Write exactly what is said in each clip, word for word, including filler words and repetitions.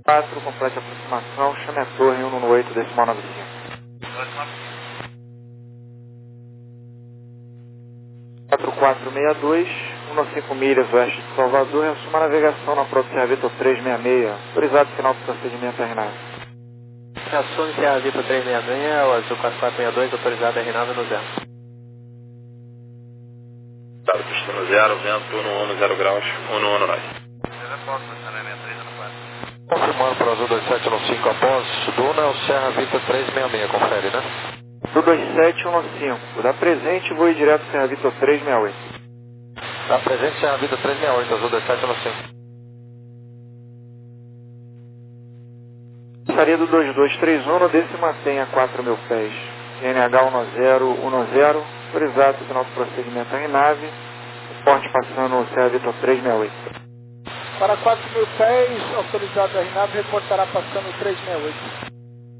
quatro, complete a aproximação, chame a torre um um oito, decimal nove cinco. quatro quatro seis dois, cinco milhas oeste de Salvador, reassuma a navegação na Proto Serra Vitor trezentos e sessenta e seis, autorizado final do procedimento R nove. Reassune Serra Vitor trezentos e sessenta e seis, o Azul quatro quatro seis dois, autorizado R nove no zero. Estado pistando zero, vento um um zero graus, um um nove. Confirmando para o Azul dois sete um cinco após Duna, o Serra Vitor trezentos e sessenta e seis, confere, né? Do dois sete um cinco, da presente vou ir direto Serra Vitor trezentos e sessenta e oito. Da presente Serra Vitor trezentos e sessenta e oito, Azul dois sete um cinco. Saria do dois dois três um, no desse mantém a quatro mil pés. N H um zero um zero, autorizado final do procedimento R nove, porte passando o Serra Vitor trezentos e sessenta e oito. Para quatro mil pés, autorizado R nove, reportará passando trezentos e sessenta e oito.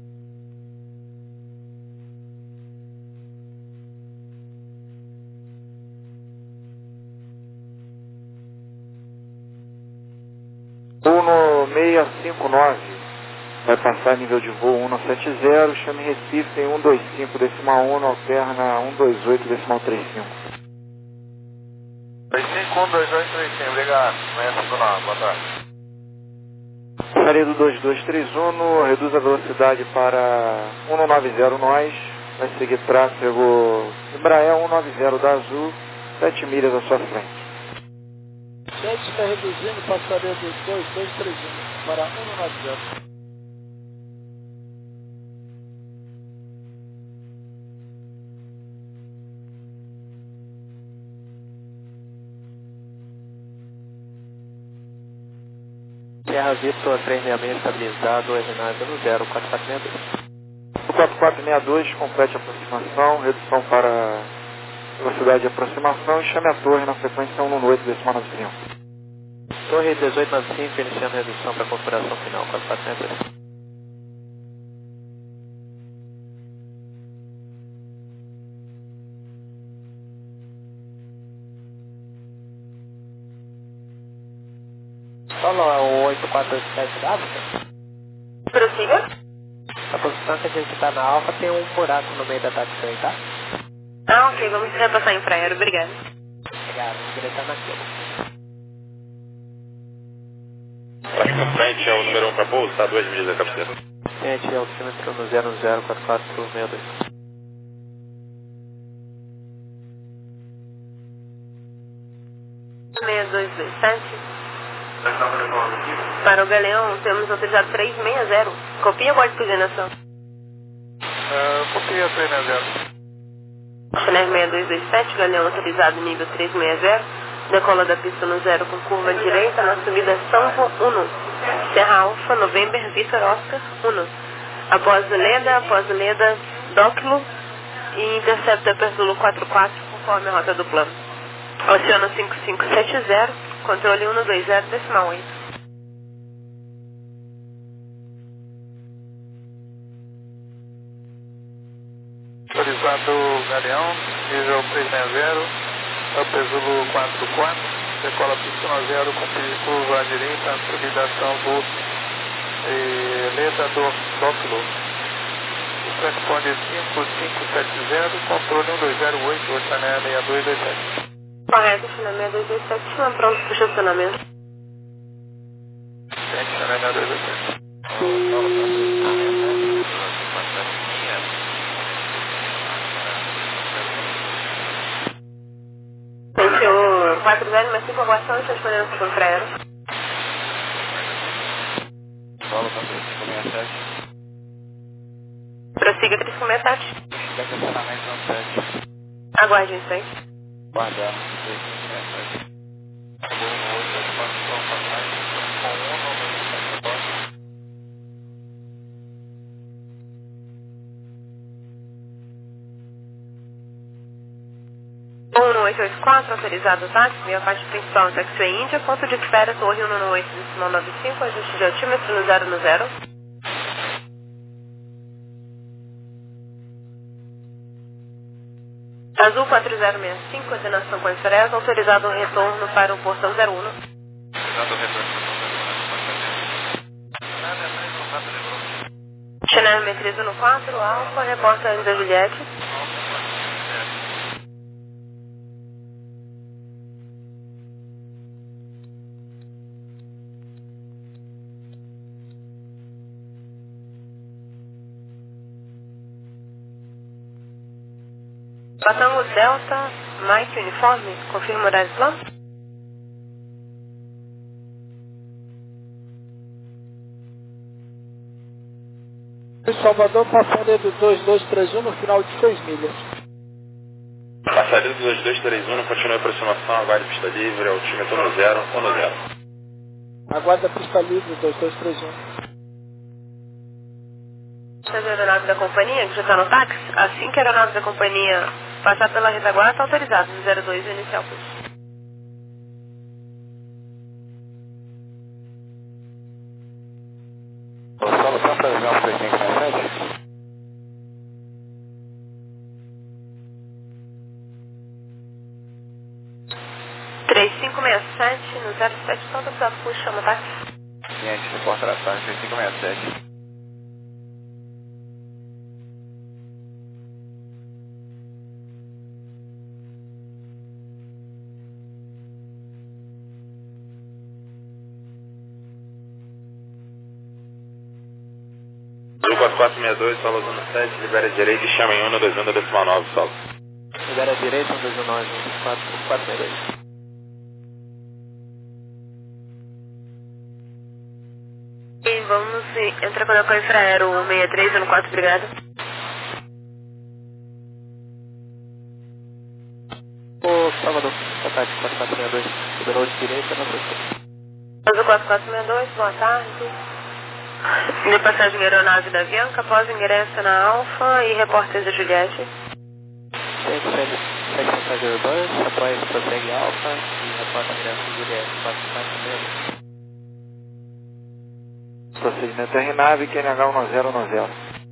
Uno seis cinco nove, vai passar nível de voo um sete zero, chame Recife em um dois cinco decimal um, alterna um dois oito decimal trinta e cinco. dois cinco um dois dois três cinco, obrigado. Manhã cinco nove, boa tarde. Saria do dois dois três um, reduz a velocidade para um nove zero nós, vai seguir tráfego Embraer um nove zero da Azul, sete milhas à sua frente. sete está reduzindo, passaria do dois dois três um para um nove zero. Serra Vitor trezentos e sessenta e seis estabilizado, R nove no zero, quatro quatro seis dois. quatro quatro seis dois, complete a aproximação, redução para velocidade de aproximação e chame a torre na frequência um oito decimal nove cinco. Torre dezoito nove cinco, iniciando redução para configuração final, quatro quatro seis dois. Só no oito quatro oito sete da África? Prossiga. A posição que a gente está na Alfa tem um buraco no meio da táxi aí, tá? Ah, ok, vamos repassar em praia, obrigado. Obrigado, vamos diretar naquilo. Acho que na frente é o número um para pouso, tá? Duas milhas da cabeceira. Gente, altímetro no zero zero quatro quatro seis dois. seis dois dois sete. Para o Galeão, temos autorizado trezentos e sessenta. Copia ou guarda de coordenação? Uh, copia trezentos e sessenta. Channel seis dois dois sete, Galeão autorizado nível trezentos e sessenta. Decola da pista no zero com curva direita na subida Sanvo um. Serra Alfa, November, Victor Oscar um. Após Leda, após Leda, Dóquilo e intercepta para Zulu quatro quatro conforme a rota do plano. Oceano cinco cinco sete zero, controle um dois zero decimal oito. Autorizado Galeão, nível trezentos e sessenta, Up Zulu quatro quatro, decola pista no zero com curva à direita, subida Sanvo e Leda do Dóquilo. Responde cinco cinco sete zero, controle um dois zero oito, Oceané seis dois dois sete. Correto, Channel seis dois dois sete, chama pronto para o estacionamento. Gente, Oceané seis dois dois sete. Sentiu quatro zero mais cinco aguação, está disponível por praia. Bola para três cinco seis sete. Prossiga três cinco seis sete. Estacionamento no sete. Aguarde em frente. Guarda, três cinco seis sete. um oito quatro passagem com um no meio do sete. um oito oito quatro, autorizado táxi, via parte principal, taxiway Índia, ponto de espera, torre um oito decimal nove cinco, ajuste de altímetro no zero no zero. Azul quatro zero seis cinco, coordenação com Express, autorizado o retorno para o portão zero um. Autorizado o retorno para o portão zero um. N M três um quatro, Alfa, reporta Anjo da Juliette. Batango Delta, Mike Uniforme, confirma horário plano. Salvador, passaria do dois dois três um no final de seis milhas. Passaria do dois dois três um, continua a aproximação, aguarde pista livre, altímetro no zero, um no zero. Aguarda pista livre, dois dois três um. Essa é a aeronave da companhia, que já está no táxi. Assim que a aeronave da companhia passar pela retaguarda, está autorizado no zero dois inicial curso. Solo para previsão para três cinco seis sete. três cinco seis sete no zero sete, está autorizado curso, chama táxi. Cliente, reporta a taxa três cinco seis sete. quatro quatro seis dois, solo zona sete, libera a direita e chama em um dois um decimal nove, solo. Libera a direita, um dois um nove, quatro quatro seis dois. E vamos entrar com o infraero seis três um quatro, obrigado. Ô, Salvador, boa tarde, quatro quatro seis dois, liberou de direita, não foi. quatro quatro seis dois, boa tarde. De passagem aeronave da Avianca, após ingresso na Alfa e repórter da Juliette. sete sete passageiro dois, após prossegue Alfa e reporta ingresso da Juliette, quatro quatro seis dois. Procedimento R nave, Q N H um zero um zero.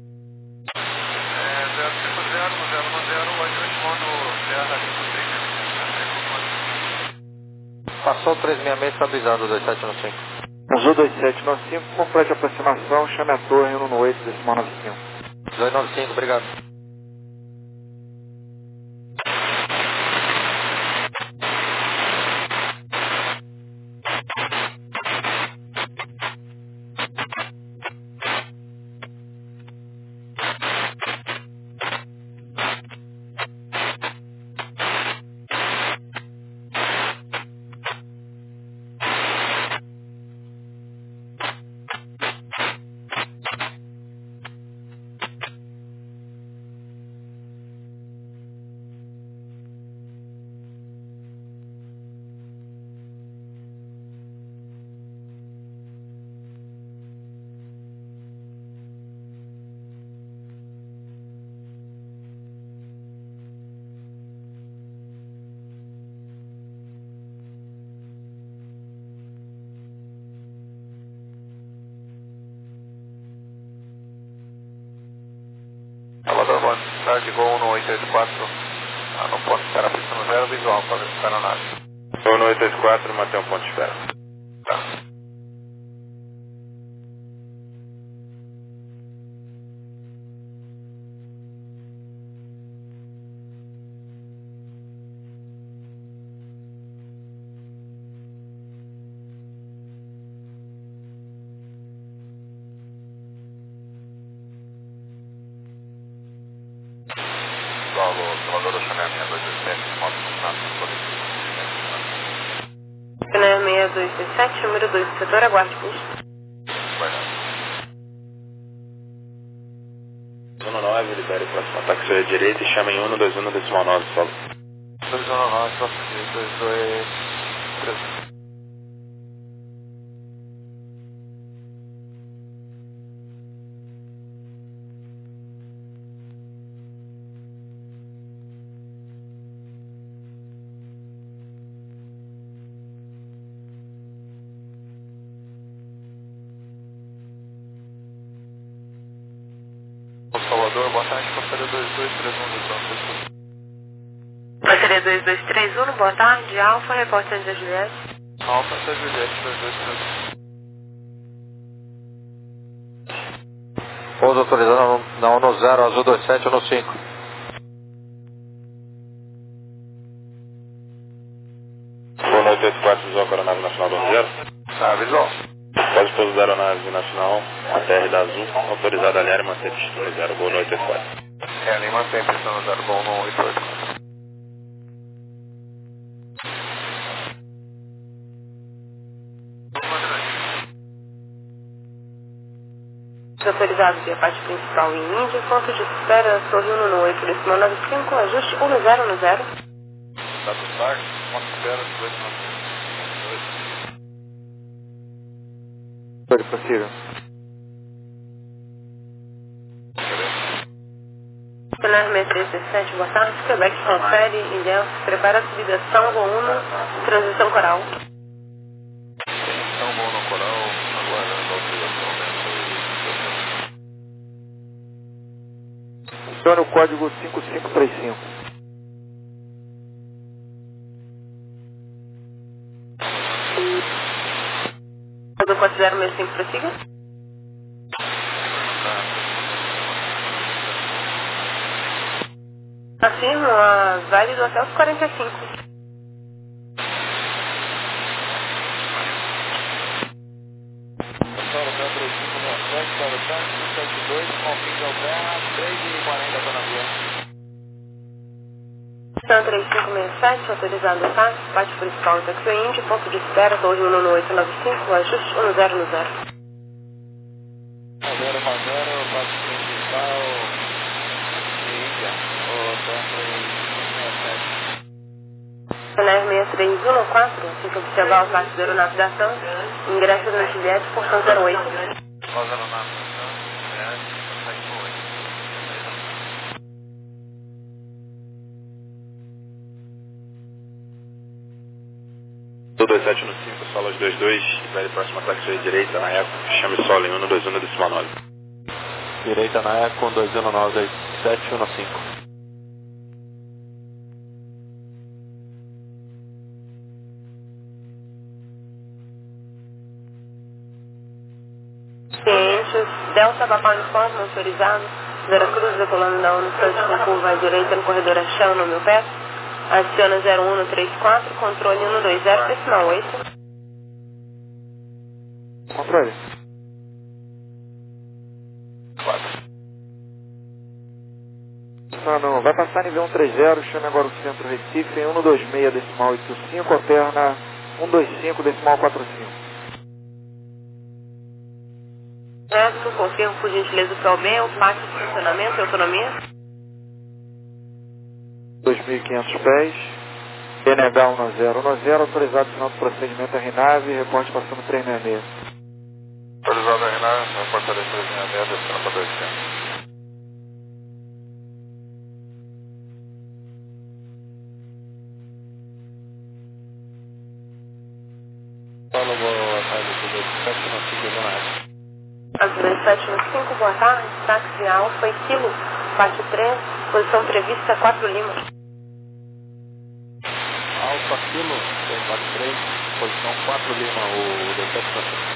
É, zero cinco zero, zero um zero, hoje eu respondo Serra cinco três. Passou três seis seis, estabilizado dois sete nove cinco. Usou dois sete nove cinco, complete a aproximação, chame a torre um no oito, decimal nove cinco. dois nove cinco, obrigado. Salvador, boa tarde, Gol um oito oito quatro. Ah, não posso esperar a pista no zero, visual para ficar na nave. um oito oito quatro, mantém um ponto de espera. Tá. Salvador, eu chamei a minha dois dois sete, moto funcionando, coletivo. P N seis dois dois sete, número dois do setor, aguarde curso. Vai lá. um nove, libere o próximo ataque à direita e chama em um dois um decimal nove, solo. dois um nove, dois dois três. Salvador, boa tarde, passaria dois dois três um do Trânsito. Passaria dois dois três um, boa tarde, Alfa, repórter da Juliette. Alfa, da Juliette, dois dois três um. Pouso autorizado. Não, no zero, azul dois sete, no cinco. Boa noite, oito quatro, visual com a aeronave nacional do zero. Tá, visual. Pode pouso da aeronave nacional, a T R da Azul, autorizada a alinhar e manter pista no zero. Boa noite, oito quatro. É, ali mantém pista no zero, bom no oito oito. Autorizado via parte principal em Índia, ponto de espera, Sorrindo no oito, decimal nove cinco, ajuste um zero no zero. Status bar, ponto de espera, dezoito nove cinco. Pode prossiga. Cenário seis três sete, boa tarde, Quebec confere, Ilhéus, prepara a subida São Uno, transição coral. Então, bom no coral, aguardando a autorização dentro do Acione o código cinco cinco três cinco. Tudo considera o meu cinco, prossiga? Afirmo a válido até os quarenta e cinco. Pessoal, hotel três cinco seis sete, para o tanque, sete dois, com fim de Alberna, três e quarenta para o avião. São três cinco seis sete, autorizado o táxi, parte principal Taxi Indy, ponto de espera, Torre um no oito nove cinco, ajuste um zero no zero. zero para zero, parte principal de Índia, o hotel três cinco seis sete. Cenário seis três um quatro, assim que observar o táxi da aeronave da TAM, ingresso no Juliette, portão zero oito. Nós aeronaves, é, sete oito. Do dois sete no cinco, solas dois dois, velho próxima táxi à direita, na Eco, chame solo em um dois um decimal nove. Direita na Eco, dois zero nove sete um cinco. Cientes, Delta Papai Uniforme autorizado, Veracruz decolando da ONU Santos com curva à direita no corredor Achão no meu pé, adiciona zero um três quatro, controle um dois zero, decimal oito. Controle. Não, não, vai passar nível um três zero, chame agora o centro Recife em um dois seis decimal oito cinco, alterna um dois cinco decimal quatro cinco. Certo, confirmo por gentileza o P O B, o pátio de funcionamento e autonomia. dois mil e quinhentos pés, N H um zero um zero, autorizado final do procedimento R nave, reporte passando três seis seis. Autorizado a Renan, reportaria três seis seis, descendo para dois cem. Paulo, boa tarde, tudo sete no cinco, Zona F. Azul sete no cinco, boa tarde, táxi Alfa e Kilo, parte três, posição prevista quatro Lima. Alfa Kilo, quatro três, posição quatro Lima, o dezessete para cima.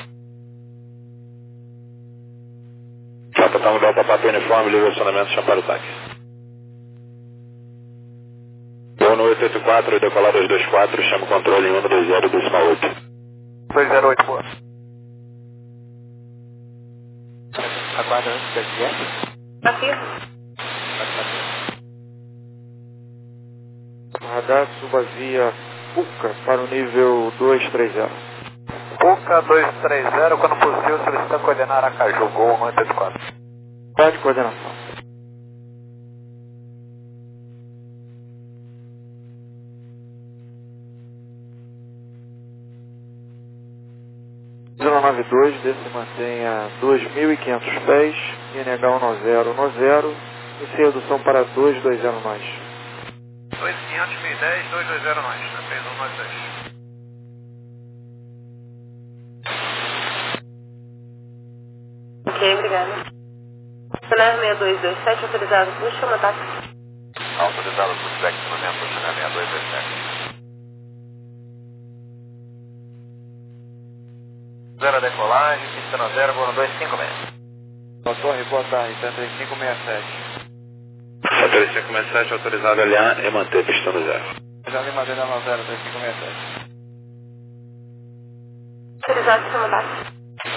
Chapa Tango Delta Pato Uniforme, livre acionamento, chame para o táxi. Voo no oito oito quatro, decolar dois dois quatro, chame o controle em um dois zero decimal oito. dois zero oito, boa. Aguarda antes da G. Afirmo. Radar suba via Puca para o nível dois três zero. Puca dois três zero, quando possível, solicitando coordenar Aracaju, Gol um oito quatro. Pede coordenação. zero nove dois, desse mantenha dois mil e quinhentos pés, N H um zero um zero, e redução para dois dois zero mais. dois quinhentos, mil e dez, dois dois zero mais, na três um nove dois. Ok, obrigada. Cenário seis dois dois sete, autorizado por chama táxi. Autorizado por feedback de momento, China seis dois dois sete. Zero decolagem, pista no zero, voo no dois cinco seis. Boa Torre, boa tarde, três cinco seis sete. três cinco seis sete, autorizado a alinhar e manter pista no zero. Já Lima D nove zero, três cinco seis sete. Autorizado a mandar.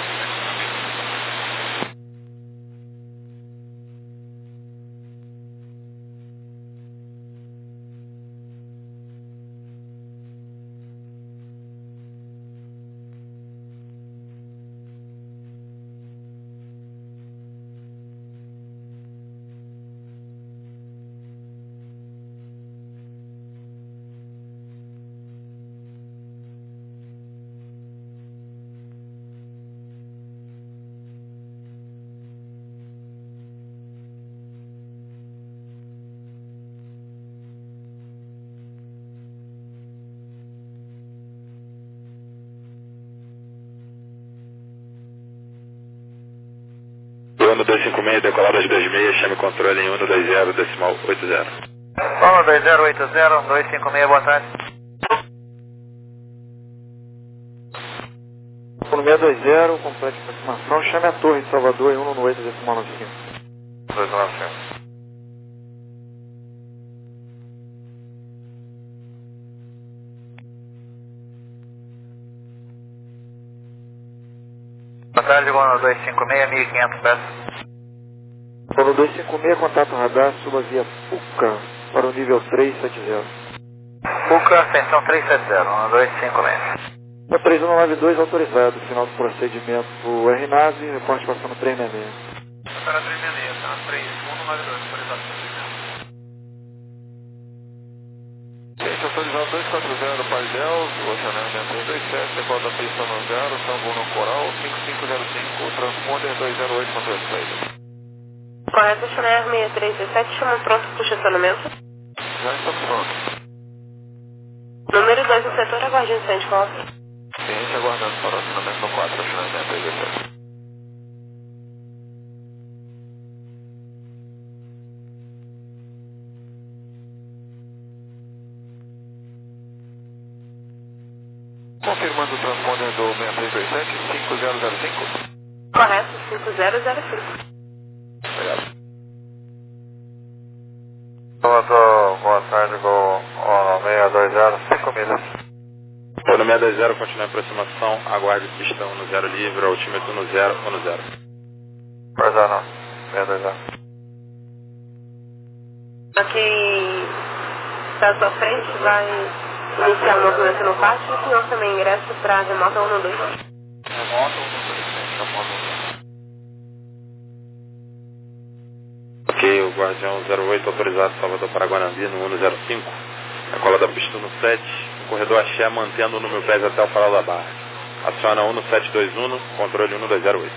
Uno dois cinco seis, decolado às dois seis, chame controle em um dois zero, decimal oito zero. um dois zero oito zero, um dois cinco seis, boa tarde. um seis dois zero, complete aproximação, chame a torre de Salvador em um oito decimal nove cinco. dois nove cinco. Boa tarde, Uno dois cinco seis, mil e quinhentos pés. Uno dois cinco seis, contato radar, suba via Puca para o nível três sete zero. Puca, ascensão três sete zero, Uno dois cinco seis. O três um nove dois autorizado, final do procedimento R NAVE, reporte passando três seis seis. Para três seis seis, tá? três um nove dois, autorizado. Gente, autorizado dois quatro zero, Pardel, Oceanânia três dois sete, decola da pista no zero, Sambo no Coral, cinco cinco zero cinco, transponder dois zero oito, controle de saída. Correto, Chanel seis três sete, chama pronto para o estacionamento. Já estamos prontos. Número dois no setor, aguarde um instante, coloca. Cliente aguardando para o acionamento no quatro, Chanel seis três sete. Confirmando o transponder do seis três dois sete, cinco zero zero cinco. Correto, cinco zero zero cinco. Obrigado. Boa, boa tarde, Gol seis dois zero, cinco milhas. Uno seis dois zero, continua a aproximação, aguarde pista um zero livre, altímetro um zero, um zero. Pois não, seis dois zero. Aqui está à sua frente, vai iniciar o movimento no pátio, o senhor também ingressa para a remota um dois. Remota um dois, remota um dois. Ok, o Guardião zero oito autorizado Salvador para Guanambi no um zero cinco. A cola da pista no sete, no corredor Axé, mantendo o número pés até o farol da barra. Aciona um sete dois um, controle um dois zero oito.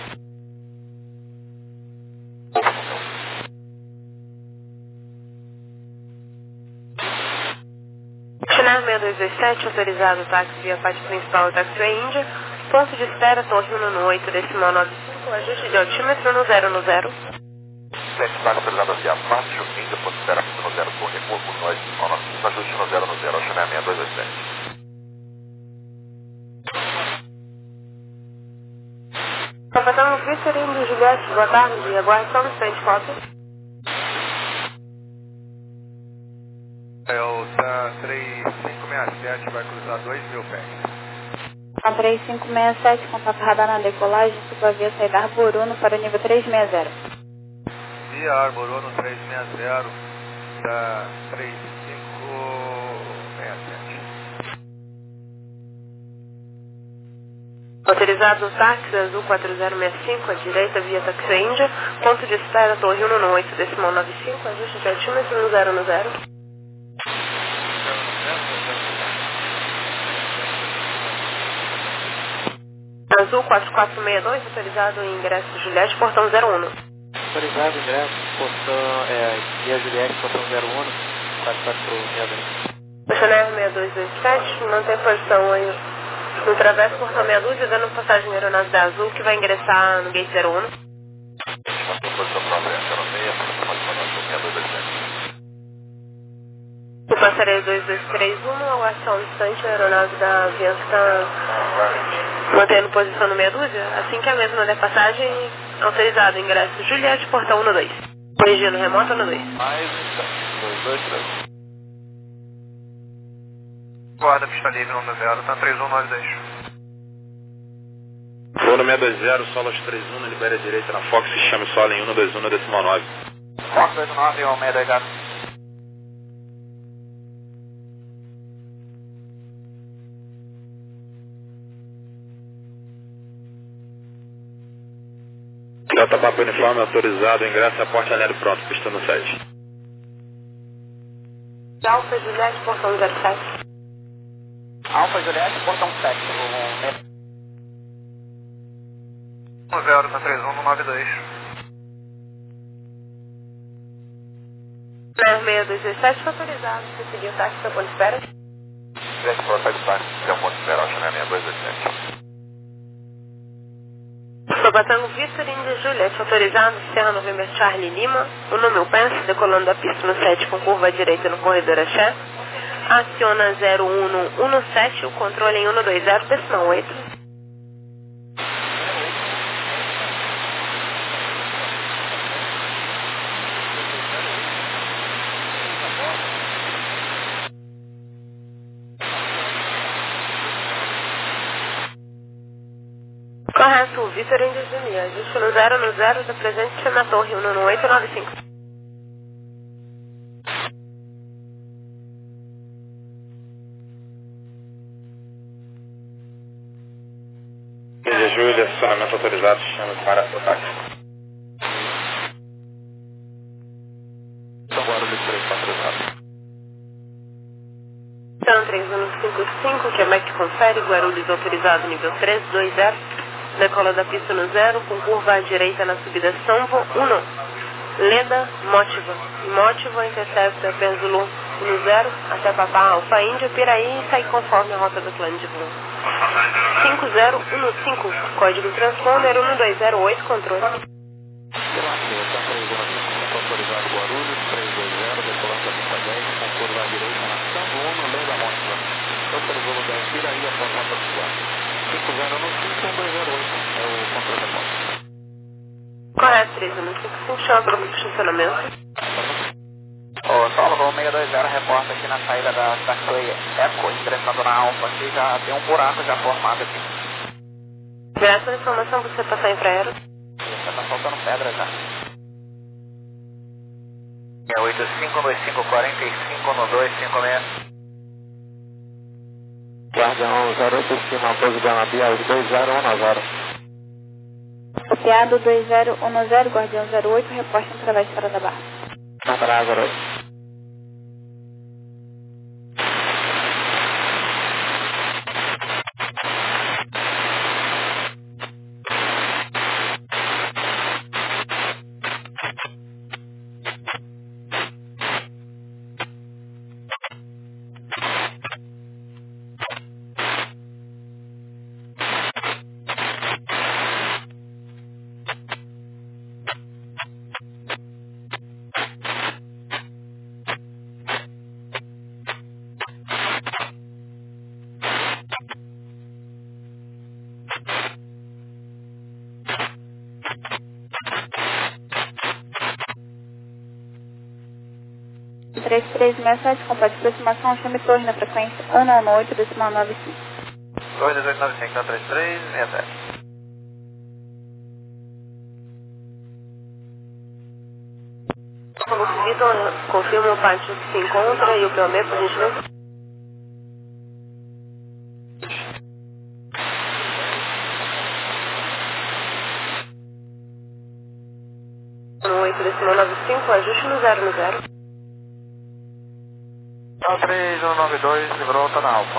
Chanel seis dois dois sete, autorizado táxi via parte principal Taxiway Índia. Ponto de espera, torre um oito, decimal nove cinco, ajuste de altímetro no zero no zero. Sete táxi autorizado via parte, Índia, ponto de espera no zero, torre um nove cinco, ajuste no zero no zero, Chanel seis dois dois sete. Capitão Vitorino Juliette, boa tarde, aguarde só um instante, cópia. É o tá, três cinco seis sete, vai cruzar dois mil pés. A três cinco seis sete, contato radar na decolagem, suba via saída Arboruno para o nível três seis zero. Via Arboruno três seis zero, tá três cinco seis sete. Autorizado táxi azul quatro zero seis cinco, à direita via Taxiway Índia. Ponto de espera, torre um oito, decimal nove cinco, ajuste de altímetro no zero no zero. Azul quatro quatro seis dois, autorizado em ingresso Juliette, portão zero um. Autorizado ingresso, portão, é, via Juliette, portão zero um, quatro quatro seis dois. Chanel seis dois dois sete, mantém posição aí no travesso, portão meia dúzia, dando passagem aeronave da Azul, que vai ingressar no gate zero um. Mantém posição própria, zero seis, seis dois dois sete. O passareio dois dois três um, aguarde só um instante, a aeronave da Avianca está mantendo posição no meia dúzia. Assim que a mesma der passagem, Autorizado, ingresso Juliette, portão um dois. Corrigindo, remoto um dois. Mais um instante. dois dois três. Guarda, pista livre um zero, tá três um nove dois. Voo no seis dois zero, solo aos três um, libere a direita na Fox e chame solo em um dois um, decimal nove. Fox dois nove, um seis dois zero. Delta Papa Uniforme autorizado, ingresso a porta aéreo pronto, pista no sete. Alfa Juliette, portão zero sete. Alfa Juliette, portão sete. um zero, tá três um nove dois. seis dois dois sete, autorizado. Você seguiu o táxi para ponto de espera? Gente, pode sair do táxi, tem um ponto de espera, acho que é seis dois dois sete. Sobatango Victor, India Juliette, autorizado, Serra November Charlie Lima, o número Pence, decolando da pista no sete com curva à direita no corredor Axé. Aciona zero um um sete, o controle em um dois zero, decimal oito. Correto, Vitor India Juliette, ajuste no zero no zero da presente na torre um no oito nove cinco. Índia Júlia, acionamento autorizado, chame para o táxi. São Guarulhos três autorizado. Então, três um cinco cinco, Quebec confere, Guarulhos autorizado, nível três dois zero. Decola da pista no zero, com curva à direita na subida Samvo um. Leda, Mótiva. Mótiva, intercepta Penzulu no zero, até Papá Alfa Índia, Piraí e sai conforme a rota do plano de voo. cinco zero um cinco, código transponder um dois zero oito, controle. Autorizado Guarulhos, três dois zero, decolando da pista dez, com curva à direita na Samvo um, Leda, Mótiva. Autorizou lugar Piraí após rota do quatro. cinco zero um cinco, um dois zero oito, é o controle da moto. Correto, três um cinco cinco, chama para o estacionamento. Ô, Saulo, voo seis dois zero, reporta aqui na saída da Taxway Eco, ingressando na Alfa, aqui já tem um buraco já formado aqui. Graças à informação, você passar em pré-aero. Já tá faltando pedra já. É oito cinco dois cinco quatro cinco um dois cinco seis. Guardião zero oito, estima pouso Guanabial, dois zero um zero. Copiado dois zero um zero, Guardião zero oito, reporte através de Estrada da Barra. Atrás, zero oito. três três seis sete, complete aproximação, chame torre na frequência um um oito, decimal nove cinco. dois dois oito nove cinco, então três três seis sete. Vitor, confirma o pátio que se encontra e o P O M, por gentileza. um oito, decimal nove cinco, ajuste no zero no zero. Então três um nove dois, livrou, tá na Alfa.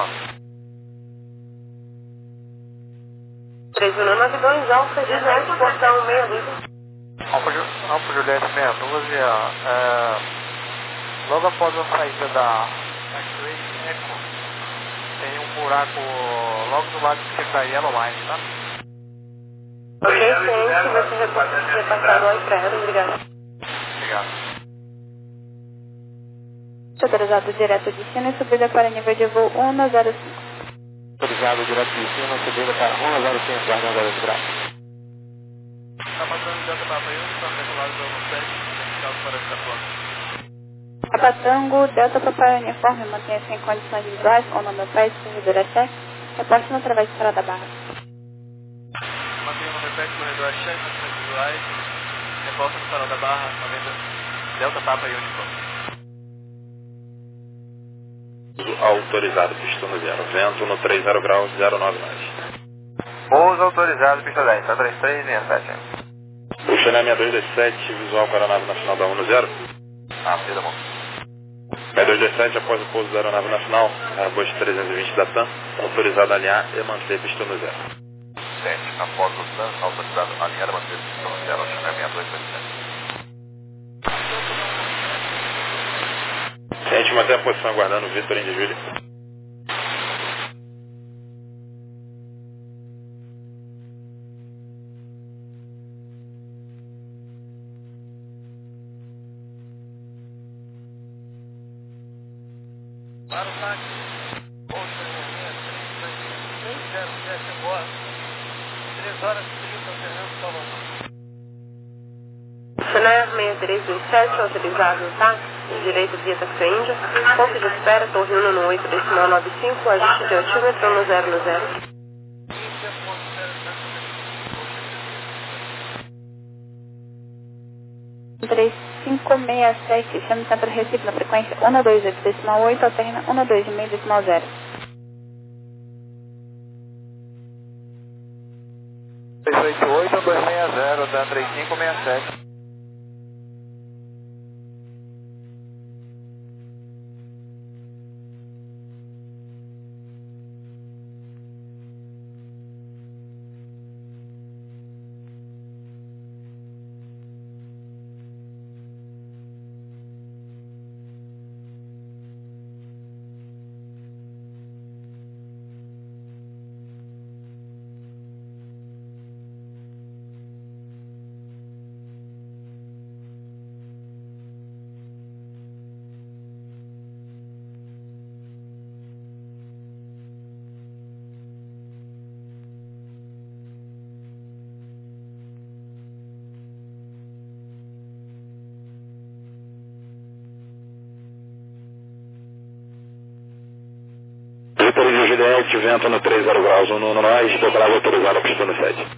três um nove dois, Alfa, Juliette, portão seis dois. Alfa, Ju, Alfa Juliette seis dois, é, logo após a saída da Taxway Eco, tem um buraco logo do lado que fica a Yellow Line, tá? Ok, ciente, você reporta que repassado ao pré-aero, obrigado. Obrigado. Autorizado direto de China e subida para nível de voo um zero cinco. Autorizado direto de cima, subida para um zero cinco, Guardião zero oito graus. Tá passando Delta Papa Uniform, decolado do um sete, vertical do Pará de Itapuã. Papatango, Delta Papai Uniforme, mantenha-se em condições visuais com o nome do país, corredor a cheque, reporte no através de Parada Barra. Mantenha o nome do país, corredor a cheque, condições visuais, reporte no Parada Barra, noventa, Delta Papa Uniforme. Autorizado, pista no zero. Vento no três zero graus, zero nove nós. Pouso autorizado, pista dez, tá três três seis sete. Puxa na seis dois dois sete, visual para a nave nacional da um zero. Ah, filha da mão. seis dois dois sete, após o pouso da aeronave nacional, Airbus trezentos e vinte da TAM, autorizado a alinhar e manter pista no zero. sete, após o TAM, autorizado a alinhar e manter pista no zero, China seis dois dois sete. A gente mantém a posição aguardando o Vitor Indy Júlio. Para o táxi, pouso de movimento, três zero sete agora, três horas e trinta, Fernando Salvador. Chennai seis três dois sete, autorizado no táxi, direito via Taxi Índia, ponto de espera, Torre um no oito, decimal nove cinco, ajuste de altímetro no zero no zero. três cinco seis sete, chame Centro Recife na frequência um dois oito decimal oito, alterna um dois seis decimal zero. três oito oito, dois seis zero, tá três cinco seis sete. Vitor Indy Juliette, vento no três zero graus, um no nós, decolado autorizado, pista no sete.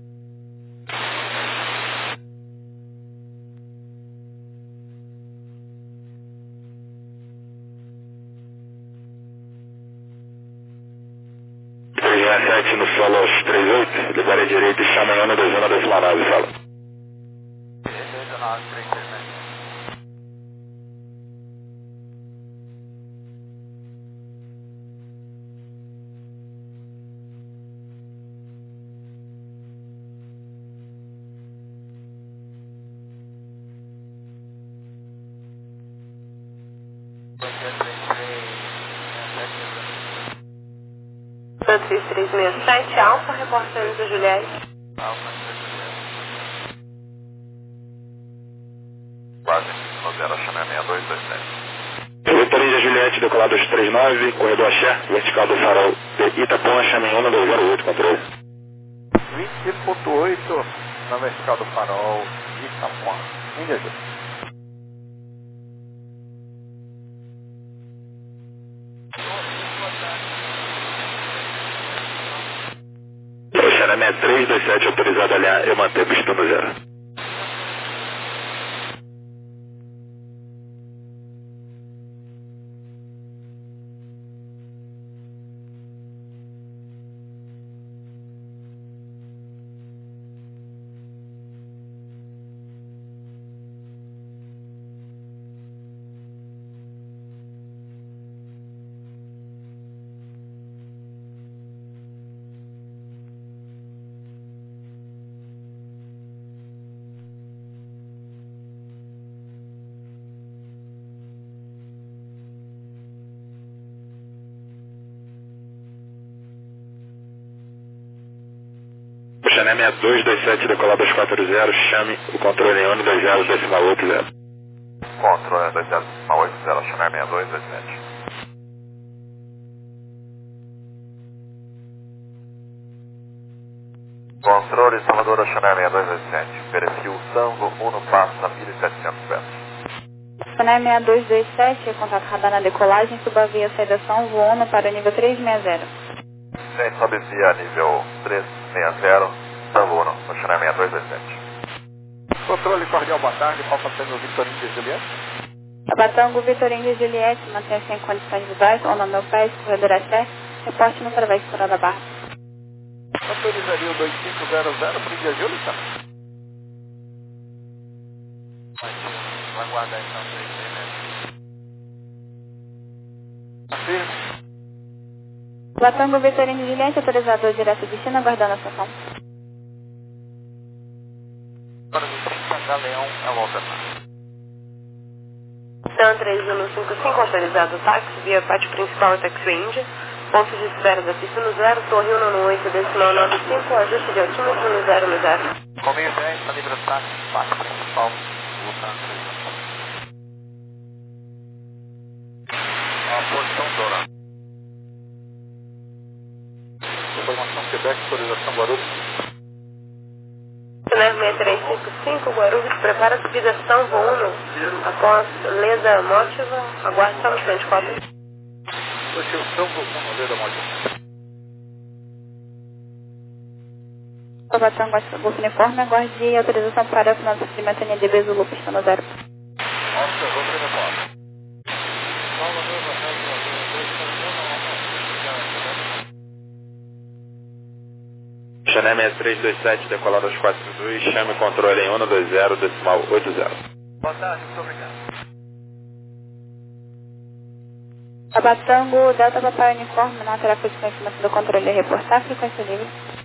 três seis sete no solo aos três oito, libere a direita e chama em ano dezena decimal nove, fala. Francis três seis sete, Alfa, reportando do Juliette. Quase, no zero, China seis dois dois sete. Vitor Indy Juliette, decolado aos três nove, corredor axé, vertical do farol de Itapuã, chama em um dois zero oito, controle. vinte ponto oito na vertical do farol, Itapuã. Índia Júlio. Xeramé três dois sete, autorizado a alinhar e manter pista no zero. Xené seis dois dois sete, decolado aos quatro zero, chame o controle em um dois zero decimal oito zero. Controle dois zero decimal oito zero, China seis dois dois sete. Controle Salvador Oceanária seis dois dois sete, perfil Sango um passa mil e setecentos metros. Oceanária seis dois dois sete, contato radar na decolagem, suba via saída Sango um para o nível trezentos e sessenta. Gente, sobe via nível trezentos e sessenta, Sango um, Oceanária seis dois dois sete. Controle cordial, boa tarde, Alfa Tango Vitorino de Juliette. Abatango Vitorino de Juliette, mantenha-se em condições visuais, ou no meu pé, corredor axé, reporte no través de da barra. Autorizaria o dois cinco zero zero para o dia Júlio, tá? Vai aguardar então, três seis metros. Abatango Vitorino de Juliette, autorizador direto de China, aguardando a estação. Para vinte e cinco, Galeão, a volta. Então, três um cinco cinco, autorizado o táxi, via pátio principal Taxi Índia, ponto de espera da pista no zero, torre um nove oito, decimal nove cinco, ajuste de altímetro no zero no zero. Comeio dez, está livre do táxi, pátio principal, voltando três um. A posição dourada. Informação Quebec, autorização Guarulhos. seis três cinco cinco, Guarulhos, prepara a subida São Uno, após Leda Mótiva, aguarde só no cento e quatro. Perfil São Uno, Leda Mótiva. Abatango Golf Uniforme, aguarde autorização para o final do procedimento N D B Zulu, pista no zero. Nossa, Golf Uniforme. Chané seis três dois sete, decolado aos quatro dois, chame controle em um dois zero, decimal oito zero. Boa tarde, muito obrigado. Abatango Delta Papai Uniforme, não terá condição de informação do controle e reportar, frequência livre.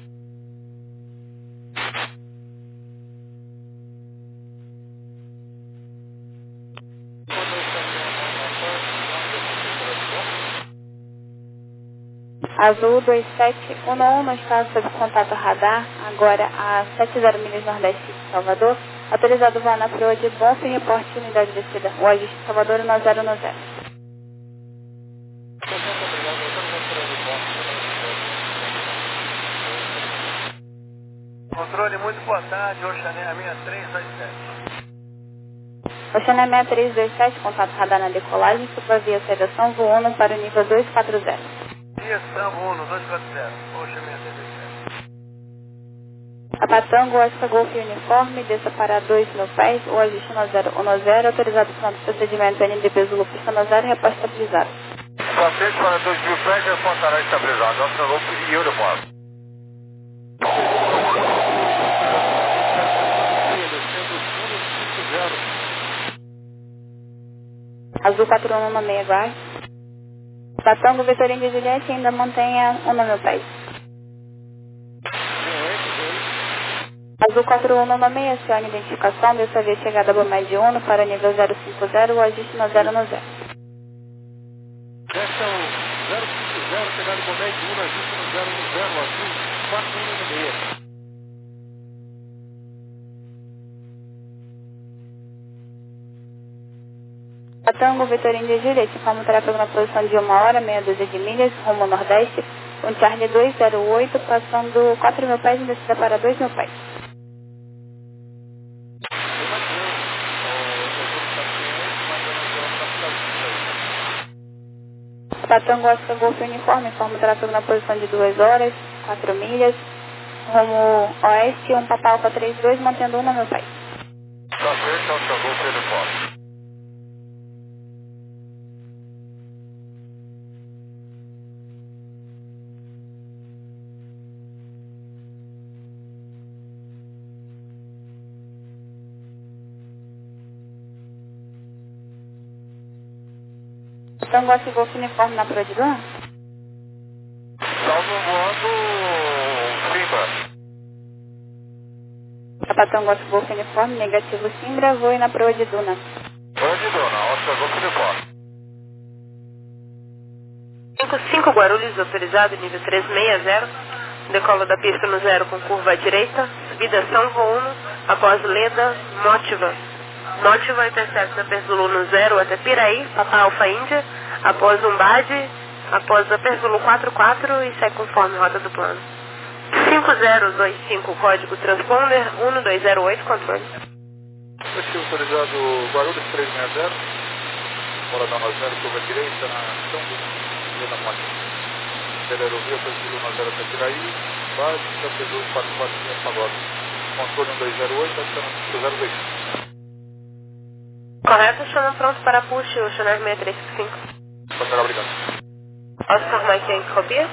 Azul dois sete um um, no estado sob contato radar, agora a setenta milhas nordeste de Salvador, autorizado voar na proa de Bonfa e reporte unidade de descida, o ajuste de Salvador no zero no zero. Controle, muito boa tarde, Oceanária seis três dois sete. Oceanária seis três dois sete, contato radar na decolagem, suba via saída São Uno para o nível dois quatro zero. Via São Uno, dois quatro zero, Oceanária seis dois sete. Abatango Oscar Golf Uniforme, desça para dois mil pés, o ajuste no zero um zero, autorizado final do procedimento N D B Zulu, pista no zero, reposta estabilizado. Passete para dois mil pés, reportará estabilizado, Oscar Golf e Uniforme. Azul quatro um um seis, aguarde. Abatango Vitorino de Juliette, ainda mantenha um no meu pés. Azul quatro um um seis, acione identificação, dessa vez chegada a Bomé de Uno para nível zero cinco zero, o ajuste no zero no zero. Essa é o zero cinco zero, chegada a Bomé de Uno, ajuste no zero no zero, Azul quatro um um seis. Abatango Vitorino de Juliette, informa tráfego na posição de uma hora, meia dúzia de milhas, rumo nordeste, um Charlie dois zero oito, passando quatro mil pés e descida para dois mil pés. Abatango Oscar Golf Uniforme, informa tráfego na posição de duas horas, quatro milhas, rumo oeste, um Papa Alfa três dois, mantendo um no meu pés. Passete, Oscar Golf Uniforme. Abatango Oscar Golf Uniforme na proa de Duna? Salvo voando Simba. Abatango Oscar Golf Uniforme, negativo Simbra, voe na proa de Duna. Proa de Duna, Oscar Golf Uniforme. cinco cinco Guarulhos, autorizado, nível trezentos e sessenta, decola da pista no zero com curva à direita, subida São Uno, após Leda Mótiva. Mótiva intercepta Perzulu no zero até Piraí, Papa Alfa Índia, após Umbade, após a Perzulu quatro quatro e segue conforme rota do plano. cinco zero dois cinco, código transponder, um dois zero oito, controle. Aqui autorizado Guarulhos três seis zero, bora dar uma zero, curva direita na São Via da Morte. Aerovia, Pesulo um zero até Piraí, base, Pesulo quatro quatro cinco agora. Controle um dois zero oito, ação cinco zero dois. Correto, chama pronto para push, o Chanel seis três cinco cinco. Pode obrigado. Oscar Mike, copia?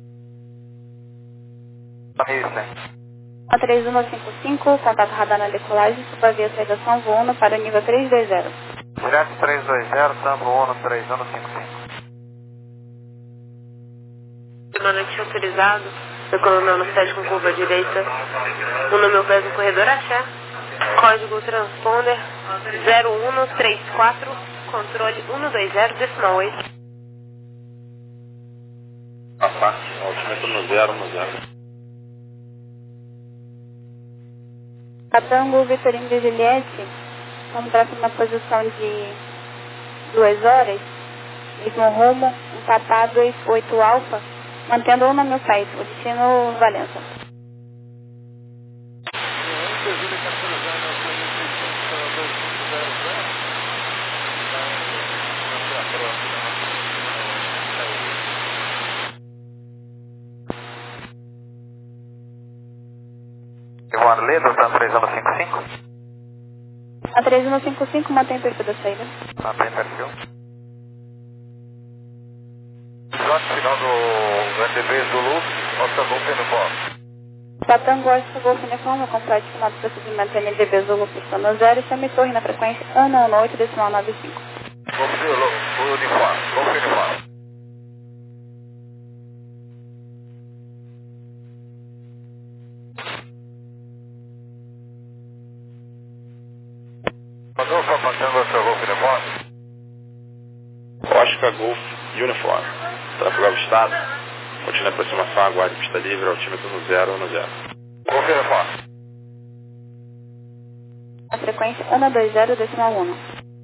A três um cinco cinco, contato radar na decolagem, supervia saída São Vono para o nível três dois zero. Direto três dois zero, São Vono três um cinco cinco. Comandante autorizado, decolando no sete com curva direita, o número pés no corredor Axé, código transponder zero um três quatro, controle um dois zero, decimal oito. A parte, altímetro no zero, no zero. Catango Vitorino de Juliette, vamos para uma posição de duas horas, mesmo rumo, um Papá dois oito Alfa, mantendo um no meu site, o destino Valença. Arlindo, tá três um cinco cinco? A três um cinco cinco mantém o perfil da saída. Mantém perfil. Slot final do N D B Zulu, Oscar Golf Uniforme. Catango Oscar Golf Uniforme, complete final do procedimento N D B Zulu, pistão zero, chame torre na frequência um um oito, decimal nove cinco. Golf Zulu, Uniforme, Golf Uniforme. Rodolfo, mantendo o seu Golf Uniforme. Oscar Golf Uniforme. Tráfego avistado. Continua a aproximação, aguarde pista livre, altímetro no zero, no zero. Golf Uniforme. A frequência um dois zero, decimal um.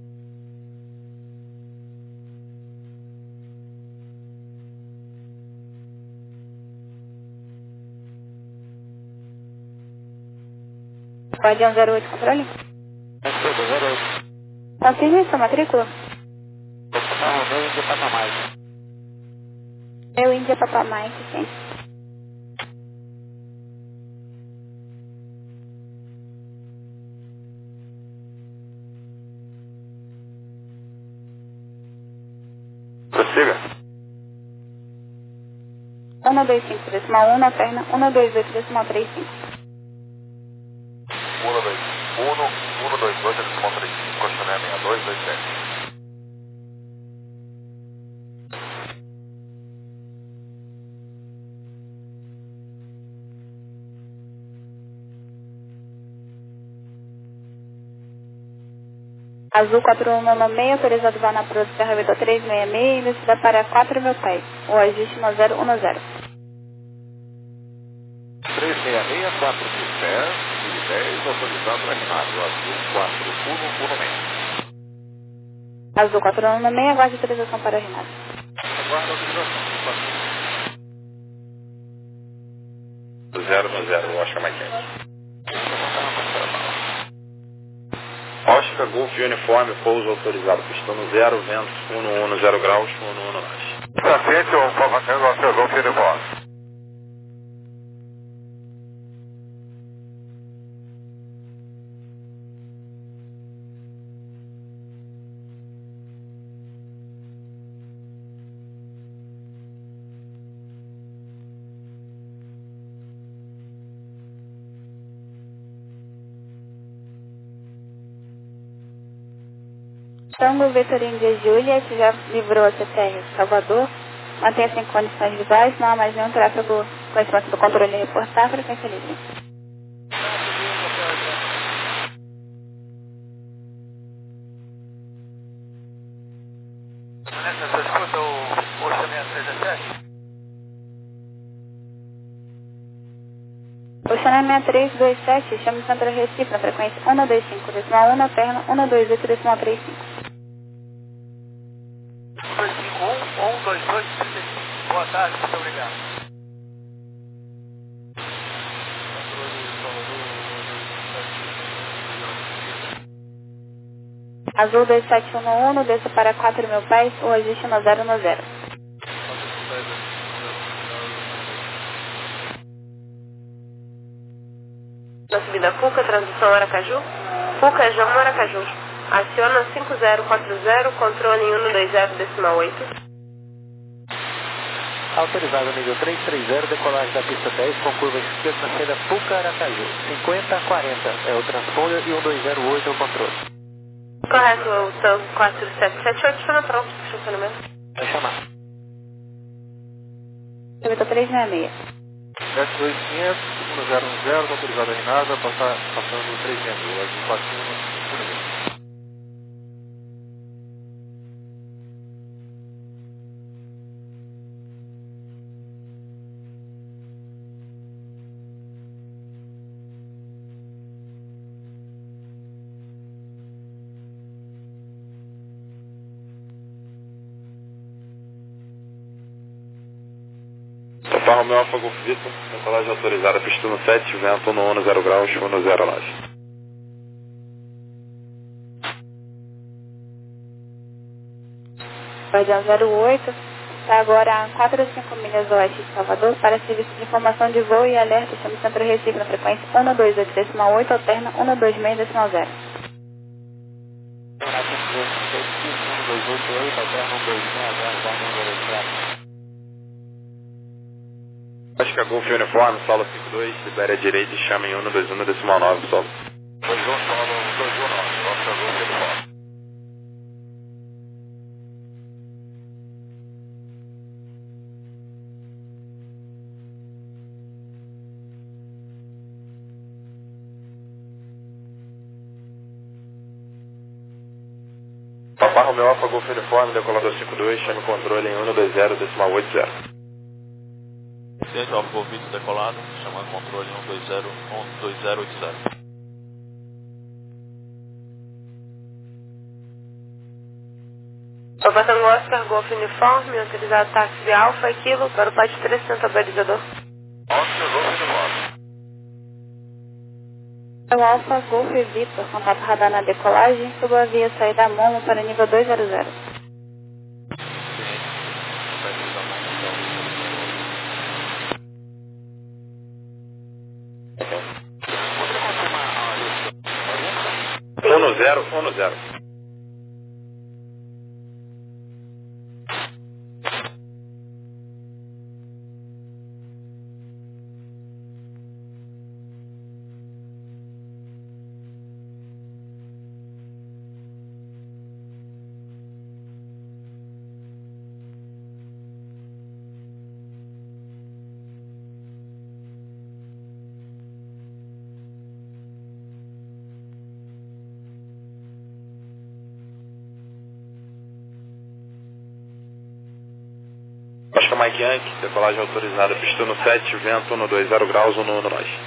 Guardião zero oito, controle? Confirme sua matrícula? Não, meu Índia Papa Mike. Meu Índia Papa Mike, sim. Prossiga. um dois cinco, decimal um na perna, um dois oito, decimal três cinco. um dois um, um dois dois, decimal três cinco, Costané seis dois dois sete. Azul quatro um nove seis, autorizado vá na Pro de Serra Vitor três seis seis, velocidade para quatro mil pés. O ajuste no zero um zero. três seis seis, quatro mil pés, mil e dez, autorizado para Renato, Azul quatro um um seis. Azul quatro um nove seis, aguarde autorização para Renato. Aguarda a autorização. zero no zero, Oscar Mike. Oscar Golf Uniforme, pouso autorizado. Pistão no zero, vento um um no zero graus, um um no norte. Paciente, o comandante Oscar Golf Uniforme. Tango Vitorino de Juliette já livrou a C T R Salvador. Mantenha-se em condições visuais, não há mais nenhum tráfego com expansão do controle e reportar, frequência livre. Você escuta o orçamento seis sete? O Chanel seis três dois sete, chama de Centro Recife, na frequência um dois cinco, decimal um na perna, um dois oito, decimal três cinco. dois cinco um, um dois dois, trinta e cinco. Boa tarde, muito obrigado. Azul dois sete um um, desça para quatro mil pés, o ajuste no zero no zero. Na subida Fuca, transição Aracaju. Fuca, João Aracaju. Aciona cinco zero quatro zero, controle em um dois zero decimal oito. Autorizado nível três três zero, decolagem da pista dez com curva esquerda na saída Fuca, Aracaju. cinquenta a quarenta é o transponder e um dois zero oito é o controle. Correto, o tango quatro sete sete oito, está na pronto para funcionamento. Vai chamar. Subida três seis seis. sete dois quinhentos, um zero um zero, autorizado a Renasa, passar, passando três seis seis, Azul quatro um um. Papa Romeo Alfa Golf Vitor, decolagem autorizada, pista no sete, vento no um zero graus, um zero laje. Guardião zero oito, está agora a quatro a cinco milhas oeste de Salvador para serviço de informação de voo e alerta, chama Centro Recife na frequência um dois oito decimal oito, alterna um dois seis decimal zero. um dois oito oito, alterna um dois seis zero, vai número de Oscar Golf Uniforme, solo cinco dois, libere a direita e chama em um dois um decimal nove, solo. dois um solo, dois um nove, Oscar Golf Uniforme. Papa Romeo Alfa Golf Uniforme, decolador cinco dois, chame controle em um dois zero decimal oito zero. Ciente Alfa Golf Vitor decolado, chamando controle um dois zero um dois zero oito zero. Papa Tango Oscar Golf Uniforme, autorizado táxi Alfa e Kilo para o Pátio trezentos balizador. Oscar Golf Uniforme. É o Alfa Golf Vitor, contato radar na decolagem, subo a via saída Momo para nível dois zero zero. um zero um zero. Oscar Mike Yankee, decolagem autorizada, pista no sete, vento um dois zero graus, um no laje.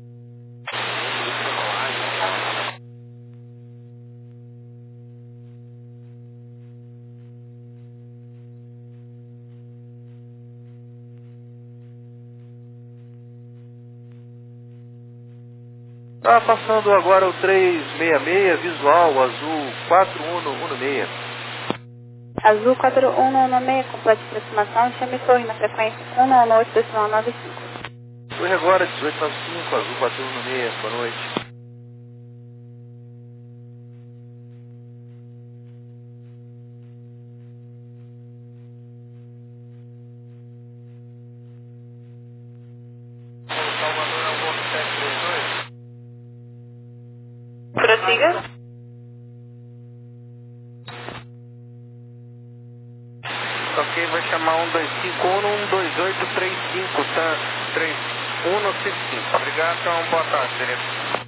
Tá passando agora o três seis seis, visual, azul quatro um um seis. Azul quatro um um seis, completa de aproximação, chame torre na frequência um um oito decimal nove cinco. Torre agora, dezoito nove cinco, azul quatro um um seis, boa noite. Salvador é um ponto sete três dois. Prossiga. Ok, vai chamar um dois cinco um um dois oito três cinco, tá? três um cinco cinco. Obrigado, então, boa tarde, querido.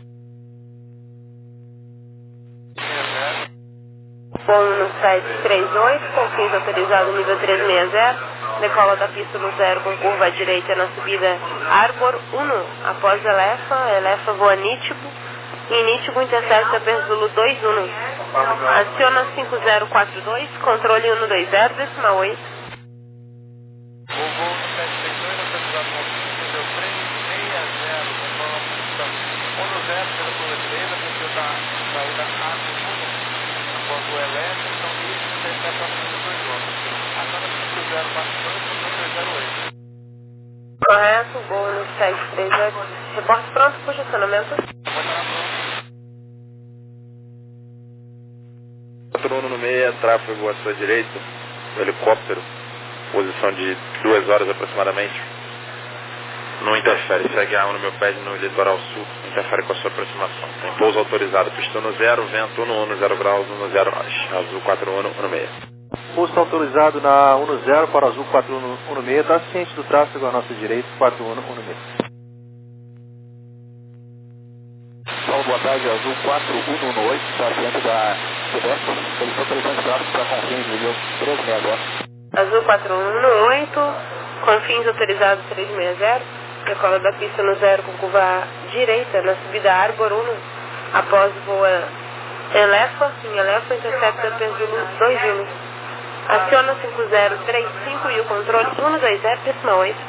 Bom no sete três oito, com quinze autorizado nível três seis zero, decola da pista no zero com curva à direita na subida Arbor um, após Elefa, Elefa voa Nítibo, e Nítibo intercepta Perzulo dois um. Aciona cinco zero quatro dois, controle um dois zero decimal oito. O voo no sete três dois, autorizado com nível três seis zero, decola a pista um zero pela curva direita, desceu da saída A um, após Electric, e está passando os dois ônibus. Agora cinco zero quatro dois, três zero oito. Correto, bônus sete três oito. Reporte pronto por estacionamento. quatro um no meio, tráfego à sua direita, o helicóptero, posição de duas horas aproximadamente. Não interfere, segue a um no meu pé no litoral sul, não interfere com a sua aproximação. Tem pouso autorizado, pista no zero, vento um no zero graus, um zero nós, azul quatro um no meio. Pouso autorizado na um no zero para azul quatro um no meio, está ciente do tráfego à nossa direita, quatro um no meio. Paulo, boa tarde, azul quatro um um oito, está ciente da Quebec, eles estão utilizando tráfego para confins, nível três seis zero. Azul quatro um um oito, confins autorizados três seis zero, decola da pista no zero com curva direita na subida Arbor um, após voa Elefa, em Elefa, intercepta Pesulo dois um. Aciona cinco zero três cinco e o controle um dois zero, decimal oito.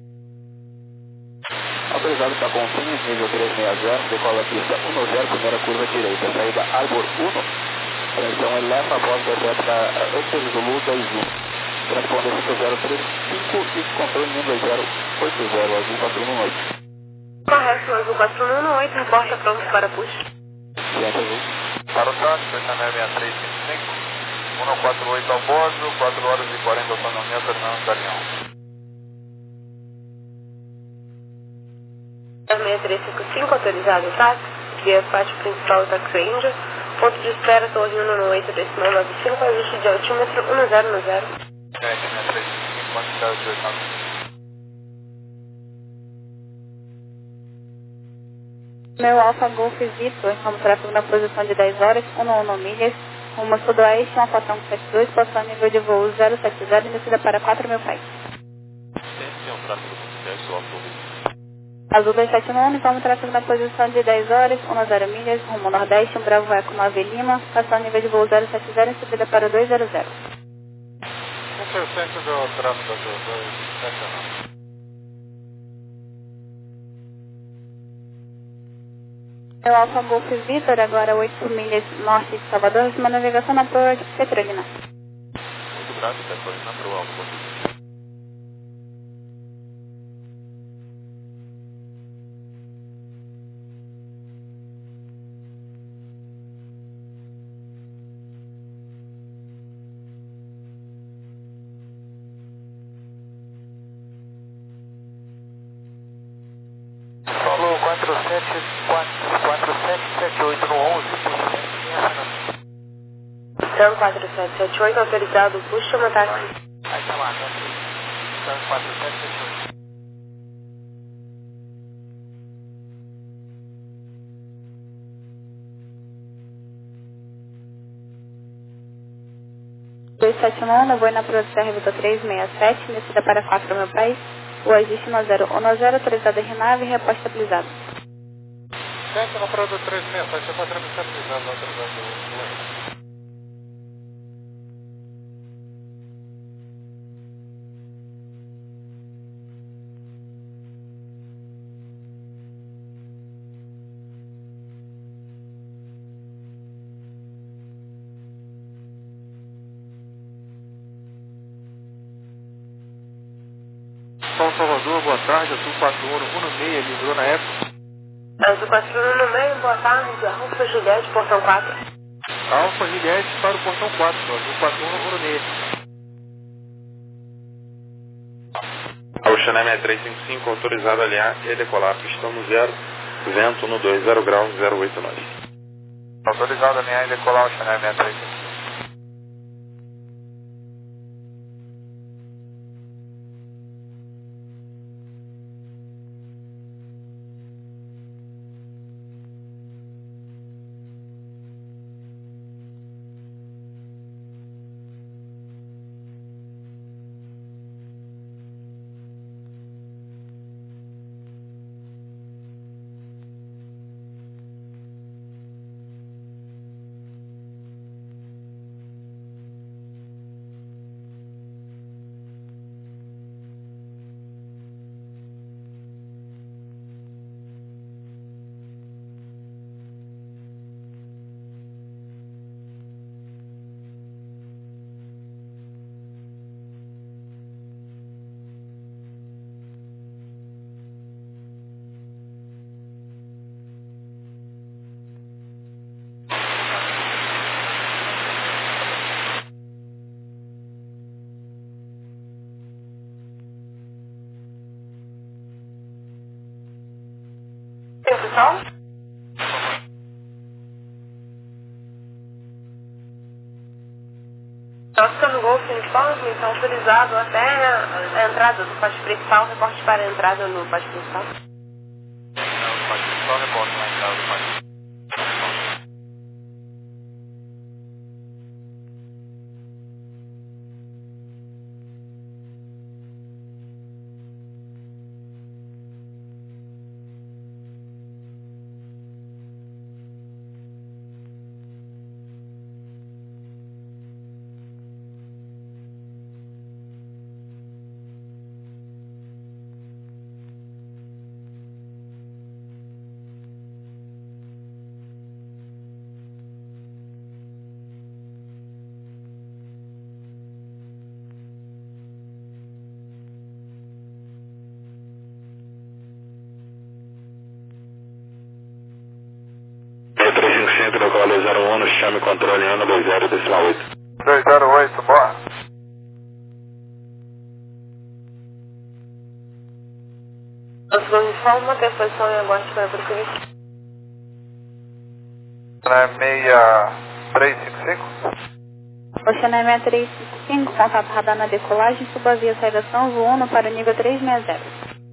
Autorizado para confins, nível três seis zero, decola da pista um zero, primeira curva direita, saída Arbor um, atenção Elefa, após intercepta Pesulo dois um. Transponder cinco zero três cinco e controle um dois zero oito zero, azul quatro um um oito. Correto, azul quatro um um oito, reporta pronto para push. Ciente, azul. Para o táxi, Chanel seis três cinco cinco, um quatro oito ao bordo, quatro horas e quarenta autonomia, Fernando Galeão. seis três cinco cinco, autorizado táxi, guia pátio principal Taxi Índia, ponto de espera Torre um no oito, decimal nove cinco, ajuste de altímetro um zero no zero. É, Chanel três cinco cinco, quantidade de oitavo. Meu Alfa Golf Vitor, estamos tráfego na posição de dez horas, um no milhas, rumo sudoeste, uma Fotão setenta e dois, passando nível de voo zero sete zero, descida para quatro mil pés. Sempre tem um tráfego do sucesso, o automóvel. Azul dois sete um, estamos tráfego na posição de dez horas, um zero milhas, rumo nordeste, um Bravo Eco nove Lima, passando nível de voo zero sete zero, em subida para dois zero zero. um por cento do tráfego do dois sete um. Meu Alfa Golf Vitor, agora oito milhas norte de Salvador, uma navegação na proa de Petrolina. Muito grato, Petrolina, para o automóvel. Paulo quatro sete quatro sete sete oito no onze, Então quatro sete sete oito, autorizado, push, chama táxi. aí tá lá, tá quatro sete sete oito. dois sete um, no voo na proa de Serra três seis sete, descida para quatro mil pés, o ajuste no zero um zero, autorizado R nove, reposta estabilizado. Sente no produto três seis sete, eu vou estabilizando autorizado o São Salvador, boa tarde, azul quatro um no meio, livrou na época. Azul quatro um no meio, boa tarde, Alfa Juliette, portão quatro. Alfa Juliette para o portão quatro, azul quatro um no meio. Ocean seis três cinco cinco, autorizado a alinhar e decolar, pistão no zero, vento no dois zero graus, zero oito nós. autorizado a alinhar e decolar o Chanel seis três cinco cinco. principal. Oscar no Golf Uniforme, então autorizado até a entrada do poste principal, reporte para a entrada no poste principal. Não, o poste principal reporte na entrada do poste. três cinco cinco, decola dois zero um, chame controle ano dois zero decimal oito. dois zero oito, boa. Oscar no Uniforme, manter a posição e aguarde para prosseguir. seis três cinco cinco. Oceana seis três cinco cinco, contato radar na decolagem, suba via saída São Uno para o nível três seis zero.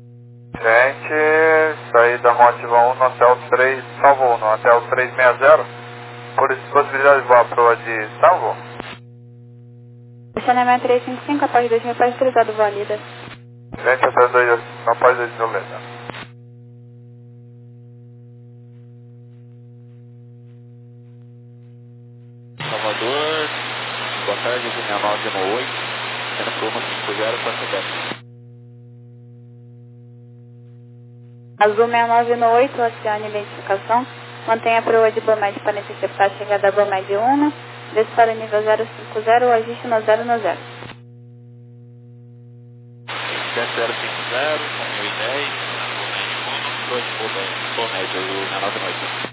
Gente, saída Motiva um no hotel três, Salvo no hotel três seis zero. Por possibilidade de voar para o de Salvo? Oceana três cinco cinco, após dois mil, pode autorizado voa líder. Gente, até dois, após dois mil, Salvador, boa tarde, linha nove um oito, sendo por uma cinco zero, quatro zero. Azul seis nove um oito, acione identificação. Mantenha a proa de Bomed para interceptar a chegada da Bomed um. Desce para o nível zero cinco zero, o ajuste no zero no zero. zero cinco zero, um mil e dez, dois Bomed, Azul seis nove um oito.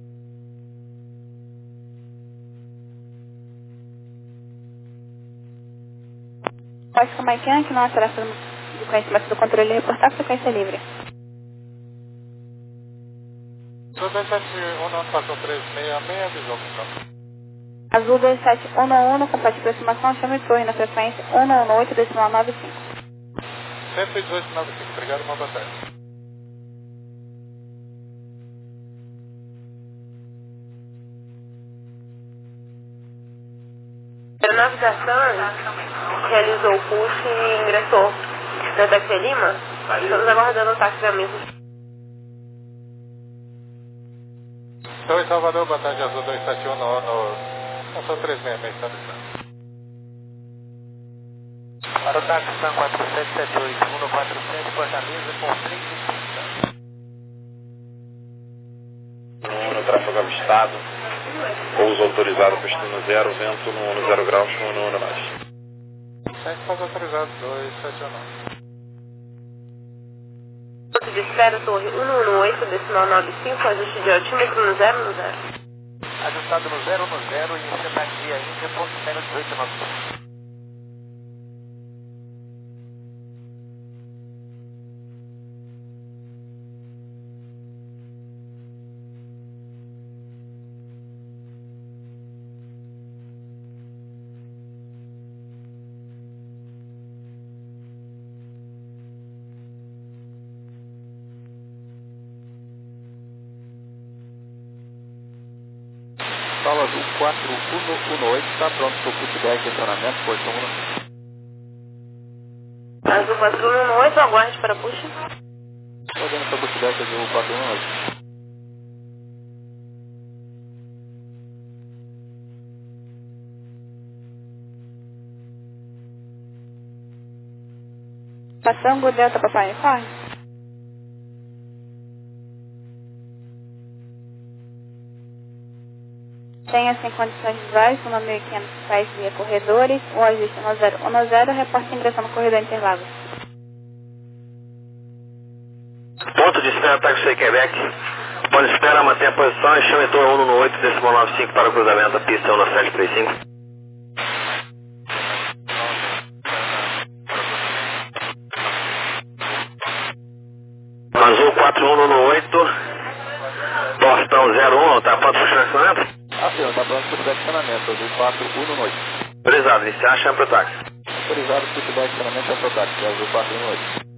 Pode com Maican, que não atrasa de conhecimento do controle e reportar frequência livre. Sou dois sete um, não passou três seis seis, avisou então. Azul dois sete um um, com parte de aproximação, chame torre na frequência um um oito decimal nove cinco. cento e dezoito noventa e cinco, obrigado, uma boa tarde. A navegação realizou o push e ingressou na Taxi Lima. Estamos aguardando o táxi da mesa. Então, em Salvador, boa tarde, Azul dois sete um no... no... São três seis seis, está avisando. Para o táxi Sam quatro sete sete oito, um quatro sete, Fortaleza com três e cinco. No tráfego avistado, pouso autorizado, destino zero, vento no Uno zero graus, com Uno Uno mais. Sempre faz autorizado, dois sete um nove. Ponto de espera, torre um um oito, decimal nove cinco, ajuste de altímetro no zero no zero. Ajustado no zero no zero e instante Índia, ponto zero dezoito nove cinco. Sala Azul quatro um um oito, está pronto para o push dez de acionamento, portão um. Azul quatro um um oito, aguarde para push. Estou vendo para o push dez Azul quatro um um oito. Passango Delta Papai Uniforme. Tenha sem condições visuais, uma mil e quinhentos pés via corredores, o ajuste no zero um zero, reporte ingressão no corredor intervalo. Ponto de espera, táxi Quebec. Ponto de espera, mantém a posição e chame torre um um oito, decimal nove cinco para o cruzamento da pista um sete três cinco. Azul quatro um um oito, estacionamento? Ah, senhor, tá pronto para o estacionamento, Azul quatro um no oito. Autorizado, iniciar chama pro táxi. Autorizado para o estacionamento, chama pro táxi, Azul quatro um no oito.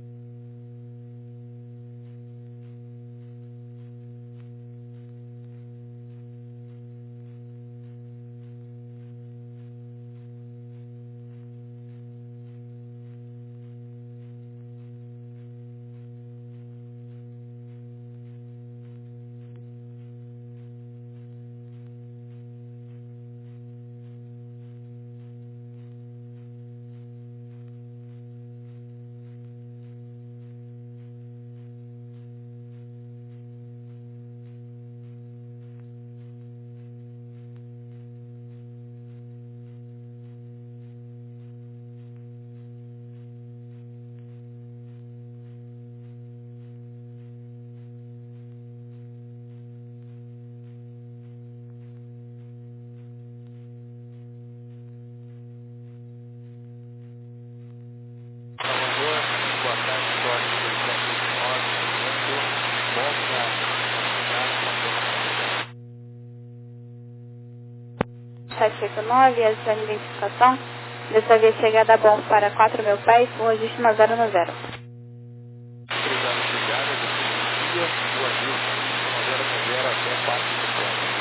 sete oito nove, a sua identificação. Dessa vez chegada bom para quatro mil pés, o registro no zero no zero. Autorizado chegada, dia, o ajuste no zero no zero até quatro mil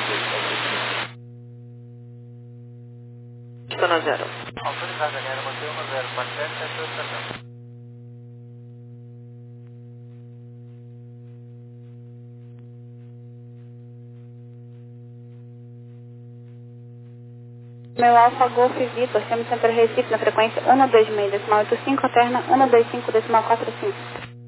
pés. Estou no zero. Autorizado, galera, mantém no zero, quatro sete sete oito sete. Meu Alfa Golf Vitor, chame sempre Recife na frequência um dois seis decimal oito cinco, alterna um dois cinco decimal quatro cinco.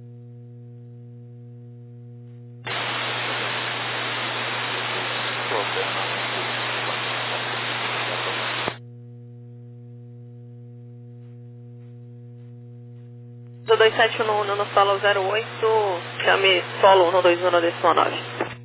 dois sete um um no solo zero oito, chame solo um dois um decimal nove.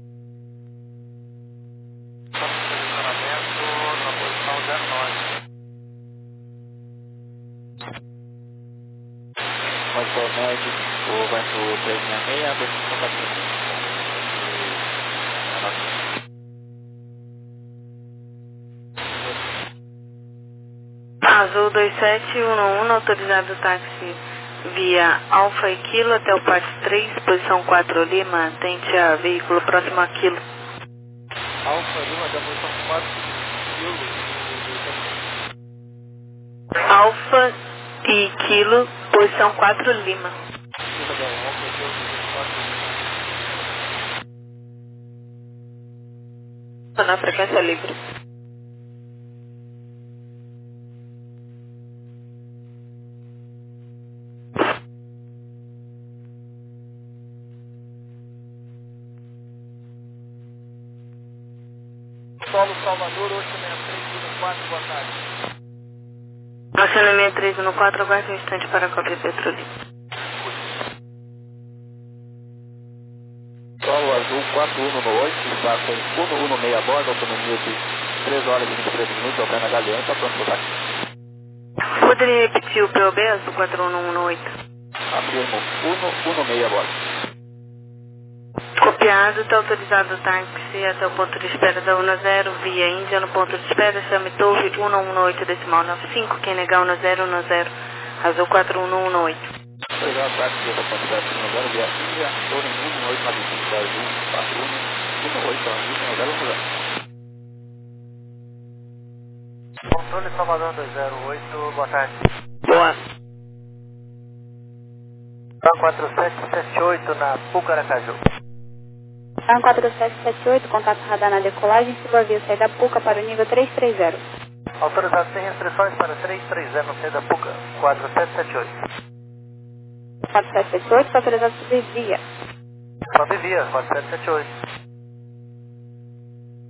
Mas o médio, ou vai pro três seis seis, dois cinco quatro cinco. Azul dois sete um um, autorizado táxi via Alfa e Kilo até o Parque três, posição quatro Lima, tente a veículo próximo a Kilo. Alfa Lima da posição quatro, Kilo. Alfa e Kilo, posição quatro Lima. Na frequência livre. Solo Salvador, oito seis três um quatro, boa tarde. Oceano seis três um quatro, aguarde um instante para a cópia petróleo. Solo Azul quatro um no oito, está com um um seis a bordo, autonomia de três horas e vinte e três minutos, ao pé na Galeão, está pronto para o táxi. Poderia repetir o P O B, Azul quatro um um oito? Afirmo, um um seis a bordo. Copiado, está autorizado o táxi até o ponto de espera da U N A zero, via Índia, no ponto de espera, chame Torre um um oito decimal nove cinco, quem negar U N A zero, U N A zero, Azul quatro um um oito. Autorizado o táxi até o ponto de espera da U N A zero, via Índia, Torre um um oito nove cinco, Azul quatro um um oito, Azul zero um zero. Controle Salvador dois zero oito, boa tarde. Boa. quatro sete sete oito na Pucaracaju. Então, quatro sete sete oito, contato radar na decolagem, siga via saída Puca para o nível três três zero. Autorizado sem restrições para três três zero no saída Puca, quatro sete sete oito. quatro sete sete oito, está autorizado subir via. Sobe via, quatro sete sete oito.